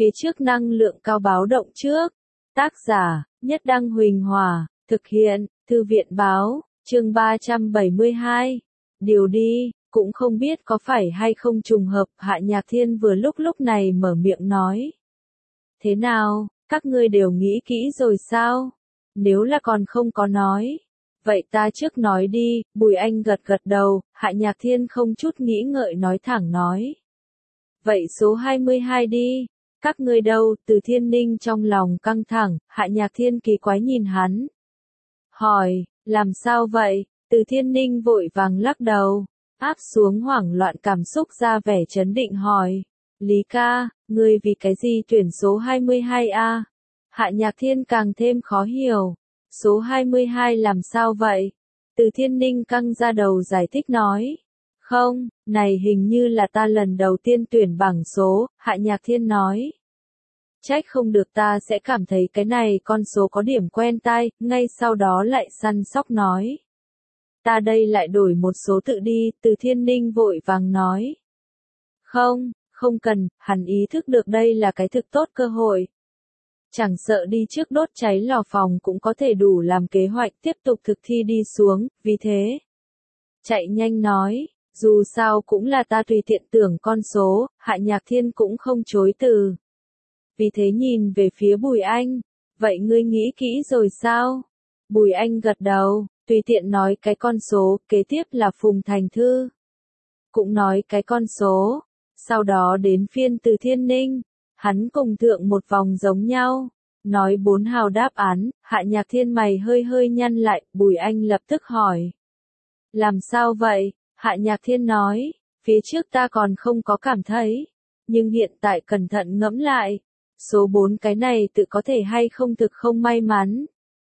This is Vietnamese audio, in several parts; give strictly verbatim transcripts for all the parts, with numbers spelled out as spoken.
phía trước năng lượng cao báo động trước. Tác giả, Nhất Đăng Huỳnh Hòa, thực hiện, Thư viện Báo, chương ba trăm bảy mươi hai. Điều đi, cũng không biết có phải hay không trùng hợp, Hạ Nhạc Thiên vừa lúc lúc này mở miệng nói. Thế nào, các ngươi đều nghĩ kỹ rồi sao? Nếu là còn không có nói. Vậy ta trước nói đi, Bùi Anh gật gật đầu, Hạ Nhạc Thiên không chút nghĩ ngợi nói thẳng nói. Vậy số hai mươi hai đi, các ngươi đâu? Từ Thiên Ninh trong lòng căng thẳng, Hạ Nhạc Thiên kỳ quái nhìn hắn. Hỏi, làm sao vậy? Từ Thiên Ninh vội vàng lắc đầu, áp xuống hoảng loạn cảm xúc ra vẻ trấn định hỏi. Lý ca, ngươi vì cái gì tuyển số hai mươi hai a? Hạ Nhạc Thiên càng thêm khó hiểu. Số hai mươi hai làm sao vậy? Từ Thiên Ninh căng ra đầu giải thích nói. Không, này hình như là ta lần đầu tiên tuyển bảng số, Hạ Nhạc Thiên nói. Trách không được, ta sẽ cảm thấy cái này con số có điểm quen tai, ngay sau đó lại săn sóc nói. Ta đây lại đổi một số tự đi, Từ Thiên Ninh vội vàng nói. Không, không cần, hắn ý thức được đây là cái thực tốt cơ hội. Chẳng sợ đi trước đốt cháy lò phòng cũng có thể đủ làm kế hoạch tiếp tục thực thi đi xuống, vì thế. Chạy nhanh nói, dù sao cũng là ta tùy tiện tưởng con số, Hạ Nhạc Thiên cũng không chối từ. Vì thế nhìn về phía Bùi Anh, vậy ngươi nghĩ kỹ rồi sao? Bùi Anh gật đầu, tùy tiện nói cái con số, kế tiếp là Phùng Thành Thư. Cũng nói cái con số, sau đó đến phiên Từ Thiên Ninh. Hắn cùng thượng một vòng giống nhau, nói bốn hào đáp án, Hạ Nhạc Thiên mày hơi hơi nhăn lại, Bùi Anh lập tức hỏi. Làm sao vậy? Hạ Nhạc Thiên nói, phía trước ta còn không có cảm thấy, nhưng hiện tại cẩn thận ngẫm lại, số bốn cái này tự có thể hay không thực không may mắn.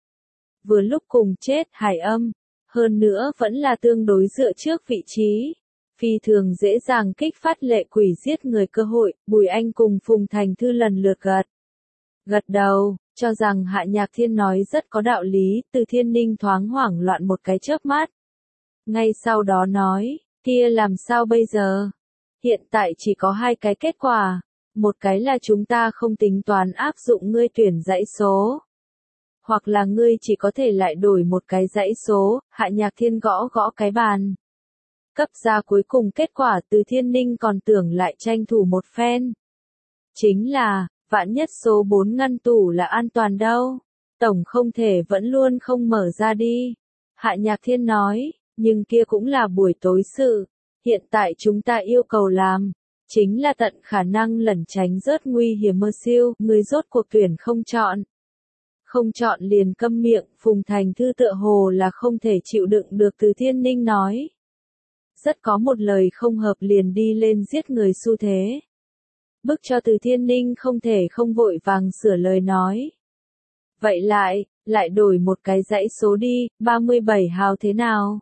Vừa lúc cùng chết Hải Âm, hơn nữa vẫn là tương đối dựa trước vị trí. Phi thường dễ dàng kích phát lệ quỷ giết người cơ hội, Bùi Anh cùng Phùng Thành Thư lần lượt gật. Gật đầu, cho rằng Hạ Nhạc Thiên nói rất có đạo lý, Từ Thiên Ninh thoáng hoảng loạn một cái chớp mắt. Ngay sau đó nói, kia làm sao bây giờ? Hiện tại chỉ có hai cái kết quả, một cái là chúng ta không tính toán áp dụng ngươi tuyển dãy số. Hoặc là ngươi chỉ có thể lại đổi một cái dãy số, Hạ Nhạc Thiên gõ gõ cái bàn. Cấp ra cuối cùng kết quả, Từ Thiên Ninh còn tưởng lại tranh thủ một phen. Chính là, vạn nhất số bốn ngăn tủ là an toàn đâu. Tổng không thể vẫn luôn không mở ra đi. Hạ Nhạc Thiên nói, nhưng kia cũng là buổi tối sự. Hiện tại chúng ta yêu cầu làm, chính là tận khả năng lẩn tránh rớt nguy hiểm mơ siêu, người rốt cuộc tuyển không chọn. Không chọn liền câm miệng, Phùng Thành Thư tựa hồ là không thể chịu đựng được, Từ Thiên Ninh nói. Rất có một lời không hợp liền đi lên giết người xu thế. Bức cho Từ Thiên Ninh không thể không vội vàng sửa lời nói. Vậy lại, lại đổi một cái dãy số đi, ba mươi bảy hào thế nào?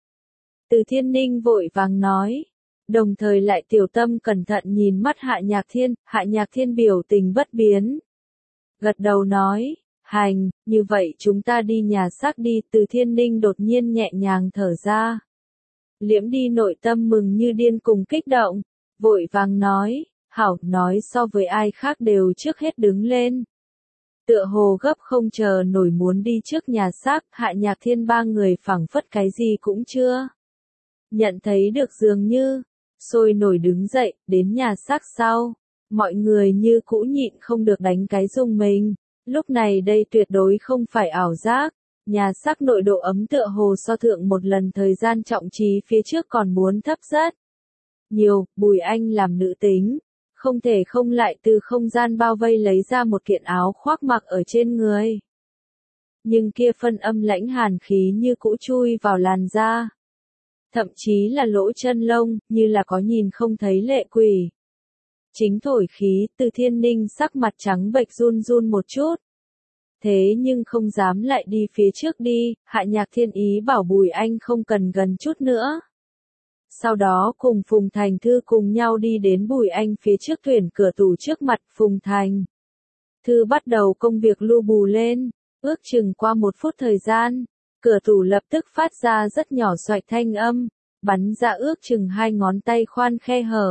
Từ Thiên Ninh vội vàng nói. Đồng thời lại tiểu tâm cẩn thận nhìn mắt Hạ Nhạc Thiên, Hạ Nhạc Thiên biểu tình bất biến. Gật đầu nói, hành, như vậy chúng ta đi nhà xác đi, Từ Thiên Ninh đột nhiên nhẹ nhàng thở ra. Liễm đi nội tâm mừng như điên cùng kích động, vội vàng nói, hảo, nói so với ai khác đều trước hết đứng lên. Tựa hồ gấp không chờ nổi muốn đi trước nhà xác, Hạ Nhạc Thiên ba người phảng phất cái gì cũng chưa. Nhận thấy được dường như, sôi nổi đứng dậy, đến nhà xác sau. Mọi người như cũ nhịn không được đánh cái rung mình, lúc này đây tuyệt đối không phải ảo giác. Nhà xác nội độ ấm tựa hồ so thượng một lần thời gian trọng trí phía trước còn muốn thấp rất nhiều, Bùi Anh làm nữ tính, không thể không lại từ không gian bao vây lấy ra một kiện áo khoác mặc ở trên người. Nhưng kia phân âm lãnh hàn khí như cũ chui vào làn da. Thậm chí là lỗ chân lông, như là có nhìn không thấy lệ quỷ. Chính thổi khí, Từ Thiên Ninh sắc mặt trắng bệch run run một chút. Thế nhưng không dám lại đi phía trước đi, Hạ Nhạc Thiên ý bảo Bùi Anh không cần gần chút nữa. Sau đó cùng Phùng Thành Thư cùng nhau đi đến Bùi Anh phía trước tuyển cửa tủ trước mặt Phùng Thành Thư bắt đầu công việc lu bù lên, ước chừng qua một phút thời gian, cửa tủ lập tức phát ra rất nhỏ xoạch thanh âm, bắn ra ước chừng hai ngón tay khoan khe hở,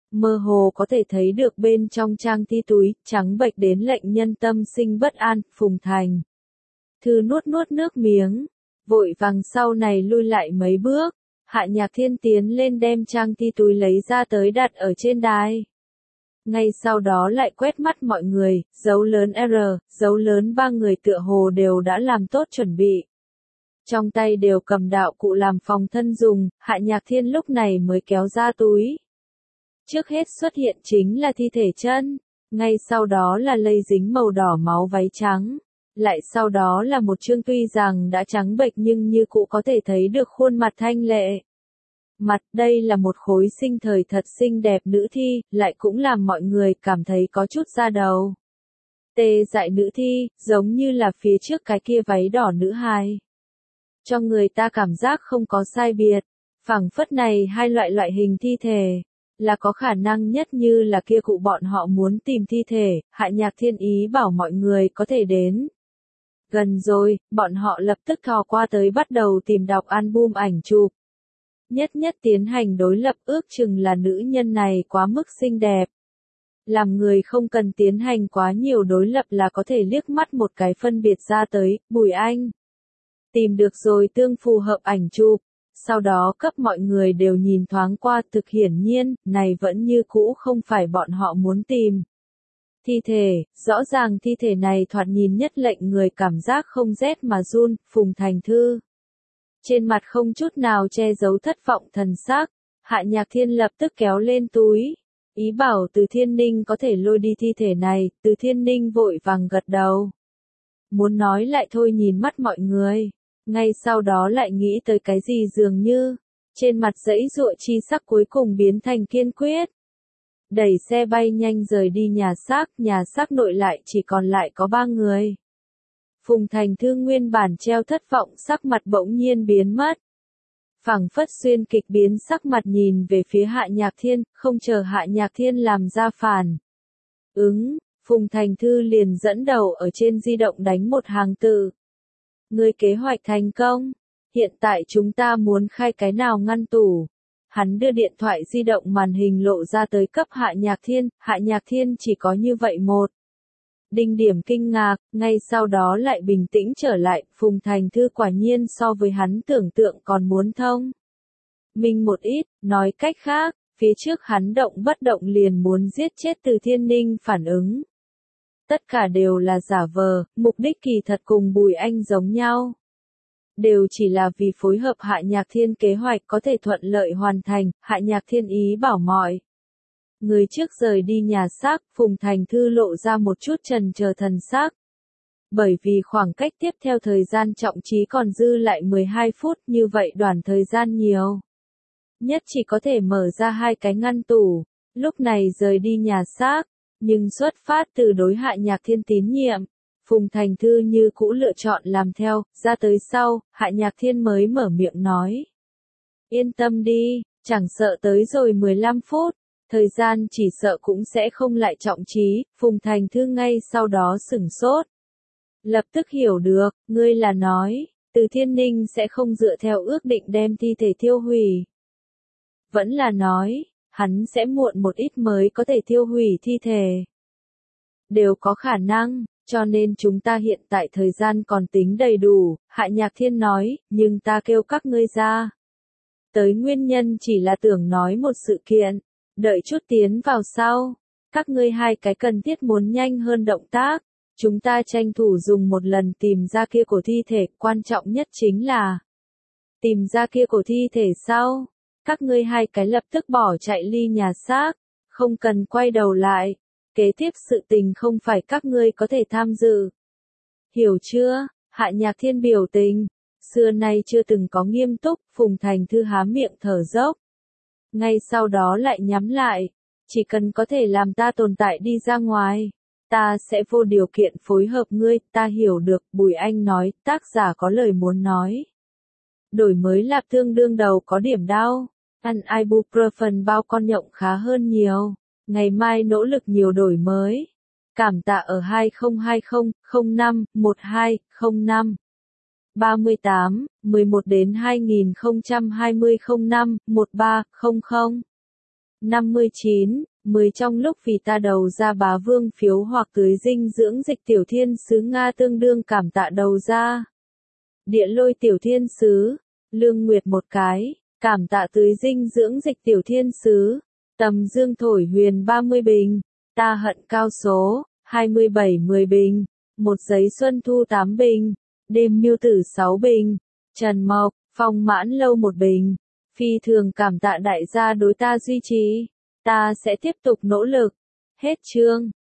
Mơ hồ có thể thấy được bên trong trang ti túi, trắng bệch đến lệnh nhân tâm sinh bất an, Phùng Thành Thư nuốt nuốt nước miếng, vội vàng sau này lui lại mấy bước, Hạ Nhạc Thiên tiến lên đem trang ti túi lấy ra tới đặt ở trên đài. Ngay sau đó lại quét mắt mọi người, dấu lớn R, dấu lớn ba người tựa hồ đều đã làm tốt chuẩn bị. Trong tay đều cầm đạo cụ làm phòng thân dùng, Hạ Nhạc Thiên lúc này mới kéo ra túi. Trước hết xuất hiện chính là thi thể chân, ngay sau đó là lây dính màu đỏ máu váy trắng, lại sau đó là một chương tuy rằng đã trắng bệch nhưng như cũ có thể thấy được khuôn mặt thanh lệ. Mặt đây là một khối sinh thời thật xinh đẹp nữ thi, lại cũng làm mọi người cảm thấy có chút da đầu. Tê dại nữ thi, giống như là phía trước cái kia váy đỏ nữ hài. Cho người ta cảm giác không có sai biệt, phảng phất này hai loại loại hình thi thể, là có khả năng nhất như là kia cụ bọn họ muốn tìm thi thể, Hạ Nhạc Thiên ý bảo mọi người có thể đến. Gần rồi, bọn họ lập tức thò qua tới bắt đầu tìm đọc album ảnh chụp. Nhất nhất tiến hành đối lập ước chừng là nữ nhân này quá mức xinh đẹp. Làm người không cần tiến hành quá nhiều đối lập là có thể liếc mắt một cái phân biệt ra tới, Bùi Anh. Tìm được rồi tương phù hợp ảnh chụp, sau đó cấp mọi người đều nhìn thoáng qua, thực hiển nhiên, này vẫn như cũ không phải bọn họ muốn tìm. Thi thể, rõ ràng thi thể này thoạt nhìn nhất lệnh người cảm giác không rét mà run, Phùng Thành Thư. Trên mặt không chút nào che giấu thất vọng thần sắc, Hạ Nhạc Thiên lập tức kéo lên túi, ý bảo Từ Thiên Ninh có thể lôi đi thi thể này, Từ Thiên Ninh vội vàng gật đầu. Muốn nói lại thôi nhìn mắt mọi người, ngay sau đó lại nghĩ tới cái gì dường như, trên mặt giãy giụa chi sắc cuối cùng biến thành kiên quyết. Đẩy xe bay nhanh rời đi nhà xác, nhà xác nội lại chỉ còn lại có ba người. Phùng Thành Thư nguyên bản treo thất vọng sắc mặt bỗng nhiên biến mất. Phảng phất xuyên kịch biến sắc mặt nhìn về phía Hạ Nhạc Thiên, không chờ Hạ Nhạc Thiên làm ra phản ứng, Phùng Thành Thư liền dẫn đầu ở trên di động đánh một hàng từ. Người kế hoạch thành công, hiện tại chúng ta muốn khai cái nào ngăn tủ. Hắn đưa điện thoại di động màn hình lộ ra tới cấp Hạ Nhạc Thiên, Hạ Nhạc Thiên chỉ có như vậy một. Đinh điểm kinh ngạc, ngay sau đó lại bình tĩnh trở lại, Phùng Thành Thư quả nhiên so với hắn tưởng tượng còn muốn thông. Minh một ít, nói cách khác, phía trước hắn động bất động liền muốn giết chết Từ Thiên Ninh phản ứng. Tất cả đều là giả vờ, mục đích kỳ thật cùng Bùi Anh giống nhau. Đều chỉ là vì phối hợp Hạ Nhạc Thiên kế hoạch có thể thuận lợi hoàn thành, Hạ Nhạc Thiên ý bảo mọi. Người trước rời đi nhà xác, Phùng Thành Thư lộ ra một chút trần chờ thần sắc. Bởi vì khoảng cách tiếp theo thời gian trọng trí còn dư lại mười hai phút, như vậy đoạn thời gian nhiều. Nhất chỉ có thể mở ra hai cái ngăn tủ, lúc này rời đi nhà xác, nhưng xuất phát từ đối Hạ Nhạc Thiên tín nhiệm. Phùng Thành Thư như cũ lựa chọn làm theo, ra tới sau, Hạ Nhạc Thiên mới mở miệng nói. Yên tâm đi, chẳng sợ tới rồi mười lăm phút, thời gian chỉ sợ cũng sẽ không lại trọng trí, Phùng Thành Thư ngay sau đó sửng sốt. Lập tức hiểu được, ngươi là nói, Từ Thiên Ninh sẽ không dựa theo ước định đem thi thể thiêu hủy. Vẫn là nói, hắn sẽ muộn một ít mới có thể thiêu hủy thi thể. Đều có khả năng. Cho nên chúng ta hiện tại thời gian còn tính đầy đủ, Hạ Nhạc Thiên nói, nhưng ta kêu các ngươi ra. Tới nguyên nhân chỉ là tưởng nói một sự kiện, đợi chút tiến vào sau. Các ngươi hai cái cần thiết muốn nhanh hơn động tác, chúng ta tranh thủ dùng một lần tìm ra kia cổ thi thể, quan trọng nhất chính là tìm ra kia cổ thi thể sau. Các ngươi hai cái lập tức bỏ chạy ly nhà xác, không cần quay đầu lại. Kế tiếp sự tình không phải các ngươi có thể tham dự. Hiểu chưa? Hạ Nhạc Thiên biểu tình. Xưa nay chưa từng có nghiêm túc, Phùng Thành Thư há miệng thở dốc. Ngay sau đó lại nhắm lại. Chỉ cần có thể làm ta tồn tại đi ra ngoài. Ta sẽ vô điều kiện phối hợp ngươi, ta hiểu được, Bùi Anh nói, tác giả có lời muốn nói. Đổi mới lạp thương đương đầu có điểm đau. Ăn ibuprofen bao con nhộng khá hơn nhiều. Ngày mai nỗ lực nhiều đổi mới. Cảm tạ ở hai không hai không không năm một hai không năm ba mươi tám mười một đến hai nghìn không trăm hai mươi không năm một ba không không năm mươi chín, mười trong lúc vì ta đầu ra bá vương phiếu hoặc tưới dinh dưỡng dịch tiểu thiên sứ Nga tương đương cảm tạ đầu ra. Địa lôi tiểu thiên sứ, lương nguyệt một cái, cảm tạ tưới dinh dưỡng dịch tiểu thiên sứ, tầm dương thổi huyền ba mươi bình, ta hận cao số, hai mươi bảy mười bình, một giấy xuân thu tám bình, đêm miêu tử sáu bình, Trần Mộc, phong mãn lâu một bình, phi thường cảm tạ đại gia đối ta duy trì, ta sẽ tiếp tục nỗ lực. Hết chương.